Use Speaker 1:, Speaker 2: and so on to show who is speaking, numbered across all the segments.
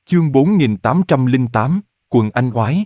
Speaker 1: Chương 4808, Quần Anh Oái.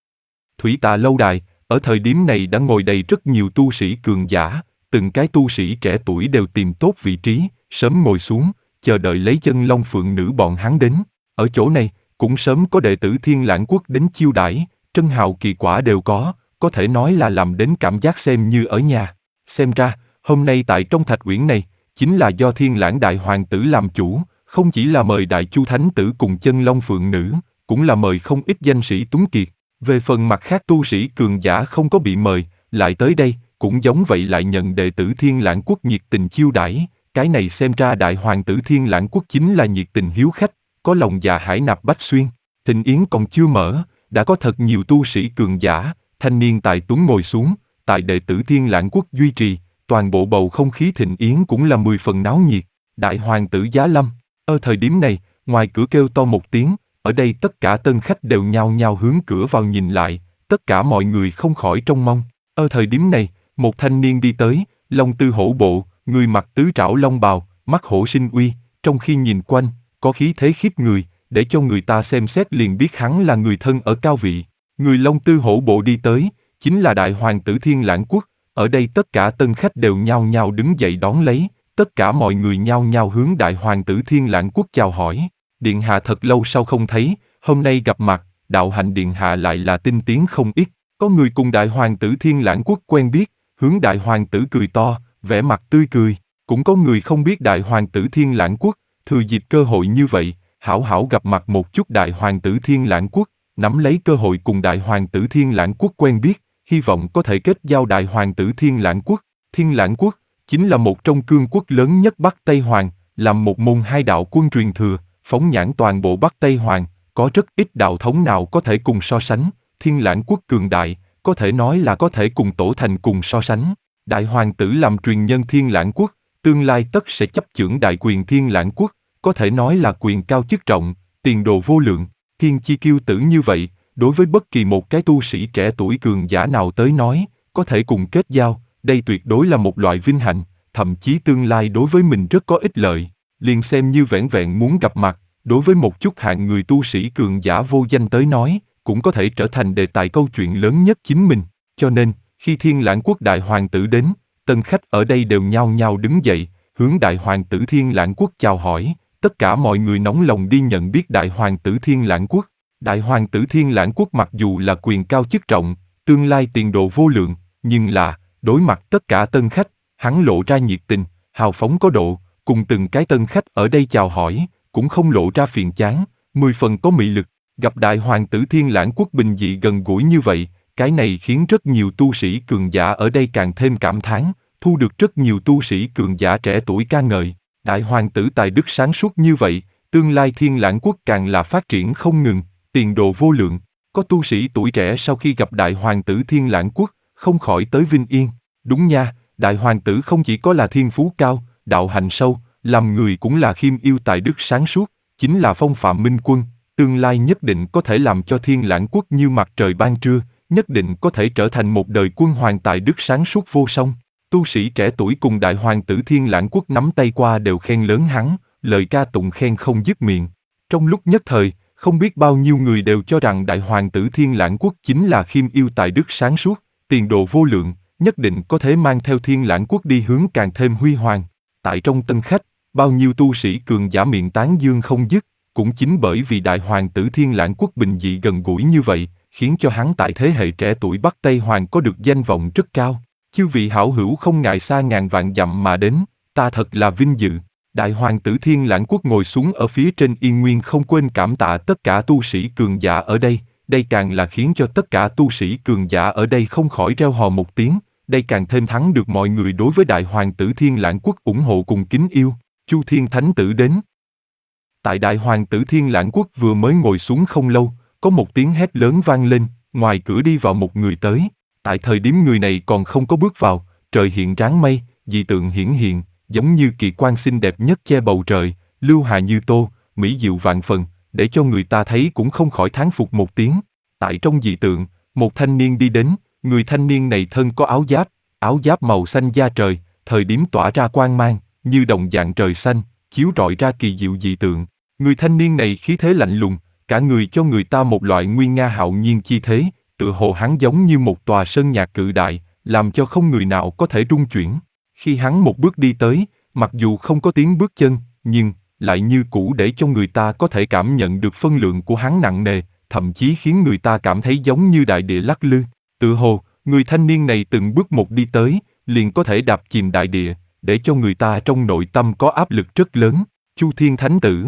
Speaker 1: Thủy Tạ lâu đài, ở thời điểm này đã ngồi đầy rất nhiều tu sĩ cường giả, từng cái tu sĩ trẻ tuổi đều tìm tốt vị trí, sớm ngồi xuống, chờ đợi lấy chân long phượng nữ bọn hắn đến. Ở chỗ này, cũng sớm có đệ tử Thiên Lãng Quốc đến chiêu đãi, trân hào kỳ quả đều có thể nói là làm đến cảm giác xem như ở nhà. Xem ra, hôm nay tại trong thạch uyển này, chính là do Thiên Lãng Đại Hoàng tử làm chủ, không chỉ là mời Đại Chu Thánh tử cùng chân long phượng nữ, cũng là mời không ít danh sĩ tuấn kiệt. Về phần mặt khác tu sĩ cường giả không có bị mời, lại tới đây, cũng giống vậy lại nhận đệ tử Thiên Lãng Quốc nhiệt tình chiêu đãi. Cái này xem ra Đại Hoàng tử Thiên Lãng Quốc chính là nhiệt tình hiếu khách, có lòng dạ hải nạp bách xuyên. Thịnh yến còn chưa mở, đã có thật nhiều tu sĩ cường giả, thanh niên tài tuấn ngồi xuống, tại đệ tử Thiên Lãng Quốc duy trì, toàn bộ bầu không khí thịnh yến cũng là 10 phần náo nhiệt. Đại Hoàng tử giá lâm. Ở thời điểm này, ngoài cửa kêu to một tiếng, ở đây tất cả tân khách đều nhao nhao hướng cửa vào nhìn lại, tất cả mọi người không khỏi trông mong. Ở thời điểm này, một thanh niên đi tới, long tư hổ bộ, người mặc tứ trảo long bào, mắt hổ sinh uy, trong khi nhìn quanh, có khí thế khiếp người, để cho người ta xem xét liền biết hắn là người thân ở cao vị. Người long tư hổ bộ đi tới, chính là Đại Hoàng tử Thiên Lãng Quốc. Ở đây tất cả tân khách đều nhao nhao đứng dậy đón lấy, tất cả mọi người nhao nhao hướng Đại Hoàng tử Thiên Lãng Quốc chào hỏi. Điện hạ thật lâu sau không thấy, hôm nay gặp mặt, đạo hạnh điện hạ lại là tinh tiến không ít. Có người cùng Đại Hoàng tử Thiên Lãng Quốc quen biết, hướng Đại Hoàng tử cười to, vẻ mặt tươi cười. Cũng có người không biết Đại Hoàng tử Thiên Lãng Quốc, thừa dịp cơ hội như vậy, hảo hảo gặp mặt một chút Đại Hoàng tử Thiên Lãng Quốc, nắm lấy cơ hội cùng Đại Hoàng tử Thiên Lãng Quốc quen biết, hy vọng có thể kết giao Đại Hoàng tử Thiên Lãng Quốc. Thiên Lãng Quốc chính là một trong cương quốc lớn nhất Bắc Tây Hoàng, làm một môn hai đạo quân truyền thừa, phóng nhãn toàn bộ Bắc Tây Hoàng, có rất ít đạo thống nào có thể cùng so sánh. Thiên Lãng Quốc cường đại, có thể nói là có thể cùng Tổ Thành cùng so sánh. Đại Hoàng tử làm truyền nhân Thiên Lãng Quốc, tương lai tất sẽ chấp chưởng đại quyền Thiên Lãng Quốc, có thể nói là quyền cao chức trọng, tiền đồ vô lượng. Thiên chi kiêu tử như vậy, đối với bất kỳ một cái tu sĩ trẻ tuổi cường giả nào tới nói, có thể cùng kết giao, đây tuyệt đối là một loại vinh hạnh, thậm chí tương lai đối với mình rất có ích lợi. Liền xem như vẻn vẹn muốn gặp mặt, đối với một chút hạng người tu sĩ cường giả vô danh tới nói, cũng có thể trở thành đề tài câu chuyện lớn nhất chính mình. Cho nên, khi Thiên Lãng Quốc Đại Hoàng tử đến, tân khách ở đây đều nhao nhao đứng dậy, hướng Đại Hoàng tử Thiên Lãng Quốc chào hỏi, tất cả mọi người nóng lòng đi nhận biết Đại Hoàng tử Thiên Lãng Quốc. Đại Hoàng tử Thiên Lãng Quốc mặc dù là quyền cao chức trọng, tương lai tiền đồ vô lượng, nhưng là, đối mặt tất cả tân khách, hắn lộ ra nhiệt tình, hào phóng có độ, cùng từng cái tân khách ở đây chào hỏi, cũng không lộ ra phiền chán, 10 phần có mị lực. Gặp Đại Hoàng tử Thiên Lãng Quốc bình dị gần gũi như vậy, cái này khiến rất nhiều tu sĩ cường giả ở đây càng thêm cảm thán, thu được rất nhiều tu sĩ cường giả trẻ tuổi ca ngợi. Đại Hoàng tử tài đức sáng suốt như vậy, tương lai Thiên Lãng Quốc càng là phát triển không ngừng, tiền đồ vô lượng. Có tu sĩ tuổi trẻ sau khi gặp Đại Hoàng tử Thiên Lãng Quốc, không khỏi tới vinh yên. Đúng nha, Đại Hoàng tử không chỉ có là thiên phú cao, đạo hạnh sâu, làm người cũng là khiêm yêu tài đức sáng suốt, chính là phong phạm minh quân, tương lai nhất định có thể làm cho Thiên Lãng Quốc như mặt trời ban trưa, nhất định có thể trở thành một đời quân hoàng tài đức sáng suốt vô song. Tu sĩ trẻ tuổi cùng Đại Hoàng tử Thiên Lãng Quốc nắm tay qua đều khen lớn hắn, lời ca tụng khen không dứt miệng. Trong lúc nhất thời, không biết bao nhiêu người đều cho rằng Đại Hoàng tử Thiên Lãng Quốc chính là khiêm yêu tài đức sáng suốt, tiền đồ vô lượng, nhất định có thể mang theo Thiên Lãng Quốc đi hướng càng thêm huy hoàng. Tại trong tân khách, bao nhiêu tu sĩ cường giả miệng tán dương không dứt, cũng chính bởi vì Đại Hoàng tử Thiên Lãng Quốc bình dị gần gũi như vậy, khiến cho hắn tại thế hệ trẻ tuổi Bắc Tây Hoàng có được danh vọng rất cao. Chư vị hảo hữu không ngại xa ngàn vạn dặm mà đến, ta thật là vinh dự. Đại Hoàng tử Thiên Lãng Quốc ngồi xuống ở phía trên yên nguyên không quên cảm tạ tất cả tu sĩ cường giả ở đây, đây càng là khiến cho tất cả tu sĩ cường giả ở đây không khỏi reo hò một tiếng, đây càng thêm thắng được mọi người đối với Đại Hoàng tử Thiên Lãng Quốc ủng hộ cùng kính yêu. Chu Thiên Thánh tử đến. Tại Đại Hoàng tử Thiên Lãng Quốc vừa mới ngồi xuống không lâu, có một tiếng hét lớn vang lên, ngoài cửa đi vào một người tới. Tại thời điểm người này còn không có bước vào, trời hiện ráng mây, dị tượng hiển hiện, giống như kỳ quan xinh đẹp nhất che bầu trời, lưu hà như tô, mỹ diệu vạn phần, để cho người ta thấy cũng không khỏi thán phục một tiếng. Tại trong dị tượng, một thanh niên đi đến, người thanh niên này thân có áo giáp màu xanh da trời, thời điểm tỏa ra quang mang, như đồng dạng trời xanh, chiếu rọi ra kỳ diệu dị tượng. Người thanh niên này khí thế lạnh lùng, cả người cho người ta một loại nguy nga hạo nhiên chi thế, tựa hồ hắn giống như một tòa sơn nhạc cự đại, làm cho không người nào có thể rung chuyển. Khi hắn một bước đi tới, mặc dù không có tiếng bước chân, nhưng lại như cũ để cho người ta có thể cảm nhận được phân lượng của hắn nặng nề, thậm chí khiến người ta cảm thấy giống như đại địa lắc lư. Tựa hồ, người thanh niên này từng bước một đi tới, liền có thể đạp chìm đại địa, để cho người ta trong nội tâm có áp lực rất lớn. Chu Thiên Thánh Tử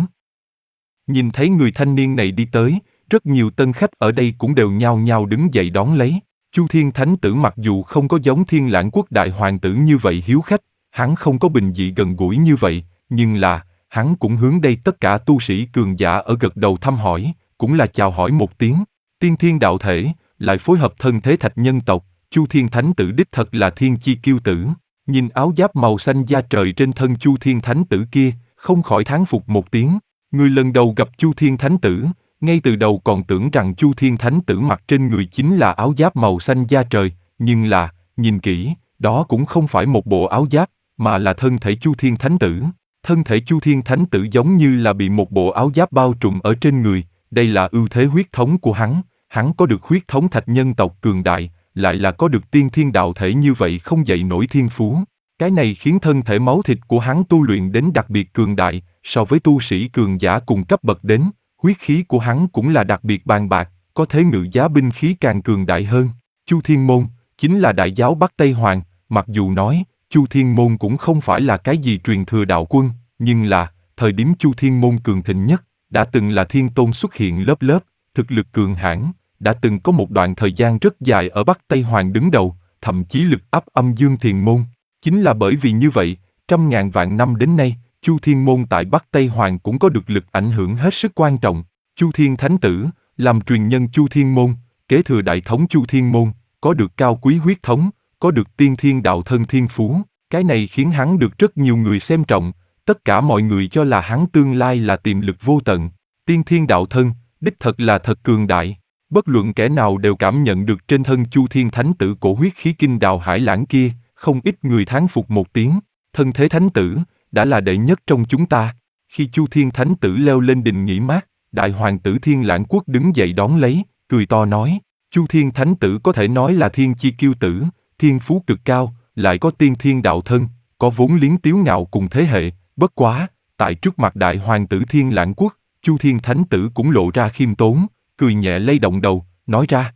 Speaker 1: nhìn thấy người thanh niên này đi tới, rất nhiều tân khách ở đây cũng đều nhao nhao đứng dậy đón lấy. Chu Thiên Thánh Tử mặc dù không có giống Thiên Lãng Quốc đại hoàng tử như vậy hiếu khách, hắn không có bình dị gần gũi như vậy, nhưng là, hắn cũng hướng đây tất cả tu sĩ cường giả ở gật đầu thăm hỏi, cũng là chào hỏi một tiếng. Tiên thiên đạo thể, lại phối hợp thân thế thạch nhân tộc, Chu Thiên Thánh Tử đích thật là thiên chi kiêu tử. Nhìn áo giáp màu xanh da trời trên thân Chu Thiên Thánh Tử kia, không khỏi thán phục một tiếng. Người lần đầu gặp Chu Thiên Thánh Tử, ngay từ đầu còn tưởng rằng Chu Thiên Thánh Tử mặc trên người chính là áo giáp màu xanh da trời, nhưng là, nhìn kỹ, đó cũng không phải một bộ áo giáp, mà là thân thể Chu Thiên Thánh Tử. Thân thể Chu Thiên Thánh Tử giống như là bị một bộ áo giáp bao trùm ở trên người, đây là ưu thế huyết thống của hắn có được huyết thống thạch nhân tộc cường đại, lại là có được tiên thiên đạo thể như vậy không dậy nổi thiên phú. Cái này khiến thân thể máu thịt của hắn tu luyện đến đặc biệt cường đại, so với tu sĩ cường giả cùng cấp bậc đến, huyết khí của hắn cũng là đặc biệt bàn bạc, có thế ngự giá binh khí càng cường đại hơn. Chu Thiên Môn, chính là đại giáo Bắc Tây Hoàng, mặc dù nói, Chu Thiên Môn cũng không phải là cái gì truyền thừa đạo quân, nhưng là, thời điểm Chu Thiên Môn cường thịnh nhất, đã từng là thiên tôn xuất hiện lớp lớp, thực lực cường hãn, đã từng có một đoạn thời gian rất dài ở Bắc Tây Hoàng đứng đầu, thậm chí lực áp âm dương thiền môn. Chính là bởi vì như vậy, trăm ngàn vạn năm đến nay, Chu Thiên Môn tại Bắc Tây Hoàng cũng có được lực ảnh hưởng hết sức quan trọng. Chu Thiên Thánh Tử, làm truyền nhân Chu Thiên Môn, kế thừa đại thống Chu Thiên Môn, có được cao quý huyết thống, có được tiên thiên đạo thân thiên phú. Cái này khiến hắn được rất nhiều người xem trọng, tất cả mọi người cho là hắn tương lai là tiềm lực vô tận. Tiên thiên đạo thân, đích thật là thật cường đại. Bất luận kẻ nào đều cảm nhận được trên thân Chu Thiên Thánh Tử cổ huyết khí kinh đào hải lãng kia, không ít người thán phục một tiếng, thân thế Thánh Tử, đã là đệ nhất trong chúng ta. Khi Chu Thiên Thánh Tử leo lên đình nghỉ mát, đại hoàng tử Thiên Lãng Quốc đứng dậy đón lấy, cười to nói, Chu Thiên Thánh Tử có thể nói là thiên chi kiêu tử, thiên phú cực cao, lại có tiên thiên đạo thân, có vốn liếng tiếu ngạo cùng thế hệ, bất quá, tại trước mặt đại hoàng tử Thiên Lãng Quốc, Chu Thiên Thánh Tử cũng lộ ra khiêm tốn, cười nhẹ lay động đầu, nói ra.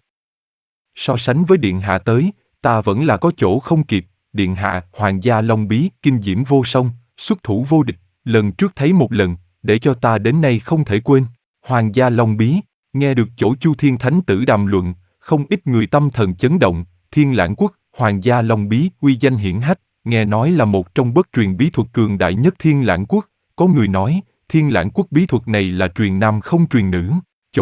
Speaker 1: So sánh với Điện Hạ tới, ta vẫn là có chỗ không kịp, Điện Hạ, Hoàng gia Long Bí, kinh diễm vô song, xuất thủ vô địch, lần trước thấy một lần, để cho ta đến nay không thể quên. Hoàng gia Long Bí, nghe được chỗ Chu Thiên Thánh Tử đàm luận, không ít người tâm thần chấn động, Thiên Lãng Quốc, Hoàng gia Long Bí, uy danh hiển hách, nghe nói là một trong bất truyền bí thuật cường đại nhất Thiên Lãng Quốc, có người nói, Thiên Lãng Quốc bí thuật này là truyền nam không truyền nữ,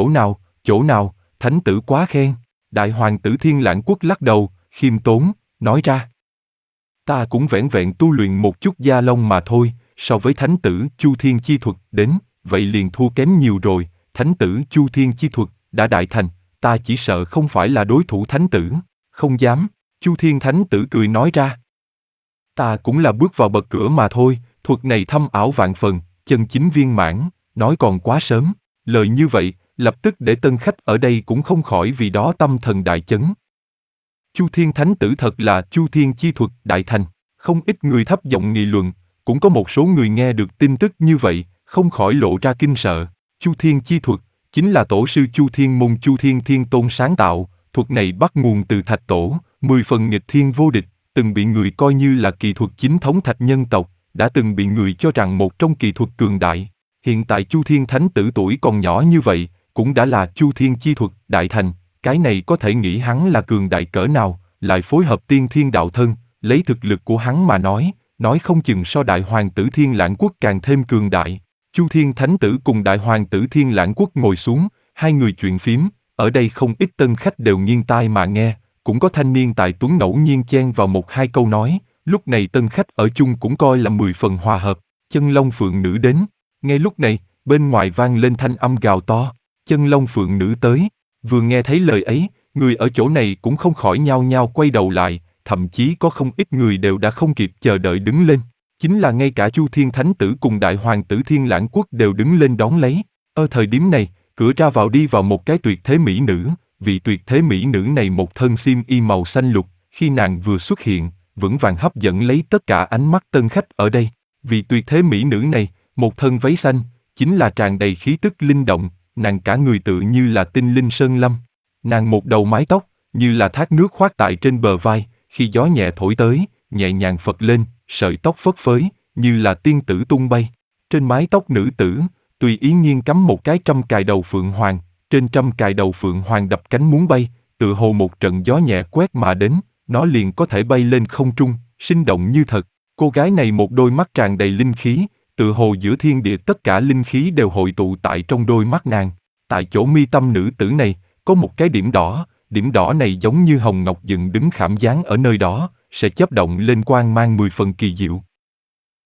Speaker 1: chỗ nào, Thánh Tử quá khen. Đại hoàng tử Thiên Lãng Quốc lắc đầu, khiêm tốn, nói ra. Ta cũng vẻn vẹn tu luyện một chút gia long mà thôi, so với Thánh Tử Chu Thiên chi thuật đến, vậy liền thua kém nhiều rồi, Thánh Tử Chu Thiên chi thuật, đã đại thành, ta chỉ sợ không phải là đối thủ Thánh Tử, không dám, Chu Thiên Thánh Tử cười nói ra. Ta cũng là bước vào bậc cửa mà thôi, thuật này thâm ảo vạn phần, chân chính viên mãn, nói còn quá sớm, lời như vậy, lập tức để tân khách ở đây cũng không khỏi vì đó tâm thần đại chấn. Chu Thiên Thánh Tử thật là Chu Thiên chi thuật đại thành, không ít người thấp giọng nghị luận, cũng có một số người nghe được tin tức như vậy, không khỏi lộ ra kinh sợ. Chu Thiên chi thuật, chính là tổ sư Chu Thiên Môn Chu Thiên Thiên Tôn sáng tạo, thuật này bắt nguồn từ Thạch Tổ, 10 phần nghịch thiên vô địch, từng bị người coi như là kỳ thuật chính thống Thạch nhân tộc, đã từng bị người cho rằng một trong kỳ thuật cường đại. Hiện tại Chu Thiên Thánh Tử tuổi còn nhỏ như vậy, cũng đã là Chu Thiên chi thuật đại thành, cái này có thể nghĩ hắn là cường đại cỡ nào, lại phối hợp tiên thiên đạo thân, lấy thực lực của hắn mà nói không chừng so đại hoàng tử Thiên Lãng Quốc càng thêm cường đại. Chu Thiên Thánh Tử cùng đại hoàng tử Thiên Lãng Quốc ngồi xuống, hai người chuyện phím, ở đây không ít tân khách đều nghiêng tai mà nghe, cũng có thanh niên tài tuấn ngẫu nhiên chen vào một hai câu nói, lúc này tân khách ở chung cũng coi là 10 phần hòa hợp. Chân Long Phượng Nữ đến, ngay lúc này, bên ngoài vang lên thanh âm gào to, Chân Long Phượng Nữ tới. Vừa nghe thấy lời ấy, người ở chỗ này cũng không khỏi nhao nhao quay đầu lại, thậm chí có không ít người đều đã không kịp chờ đợi đứng lên. Chính là ngay cả Chu Thiên Thánh Tử cùng đại hoàng tử Thiên Lãng Quốc đều đứng lên đón lấy. Ở thời điểm này, Cửa ra vào đi vào một cái tuyệt thế mỹ nữ, vị tuyệt thế mỹ nữ này một thân xiêm y màu xanh lục, khi nàng vừa xuất hiện, vững vàng hấp dẫn lấy tất cả ánh mắt tân khách ở đây. Vị tuyệt thế mỹ nữ này, một thân váy xanh, chính là tràn đầy khí tức linh động, nàng cả người tự như là tinh linh sơn lâm. Nàng một đầu mái tóc, như là thác nước khoát tại trên bờ vai, khi gió nhẹ thổi tới, nhẹ nhàng phật lên, sợi tóc phất phới, như là tiên tử tung bay. Trên mái tóc nữ tử, tùy ý nhiên cắm một cái trâm cài đầu phượng hoàng, trên trâm cài đầu phượng hoàng đập cánh muốn bay, tựa hồ một trận gió nhẹ quét mà đến, nó liền có thể bay lên không trung, sinh động như thật. Cô gái này một đôi mắt tràn đầy linh khí, tựa hồ giữa thiên địa tất cả linh khí đều hội tụ tại trong đôi mắt nàng. Tại chỗ mi tâm nữ tử này, có một cái điểm đỏ này giống như hồng ngọc dựng đứng khảm dáng ở nơi đó, sẽ chớp động lên quang mang 10 phần kỳ diệu.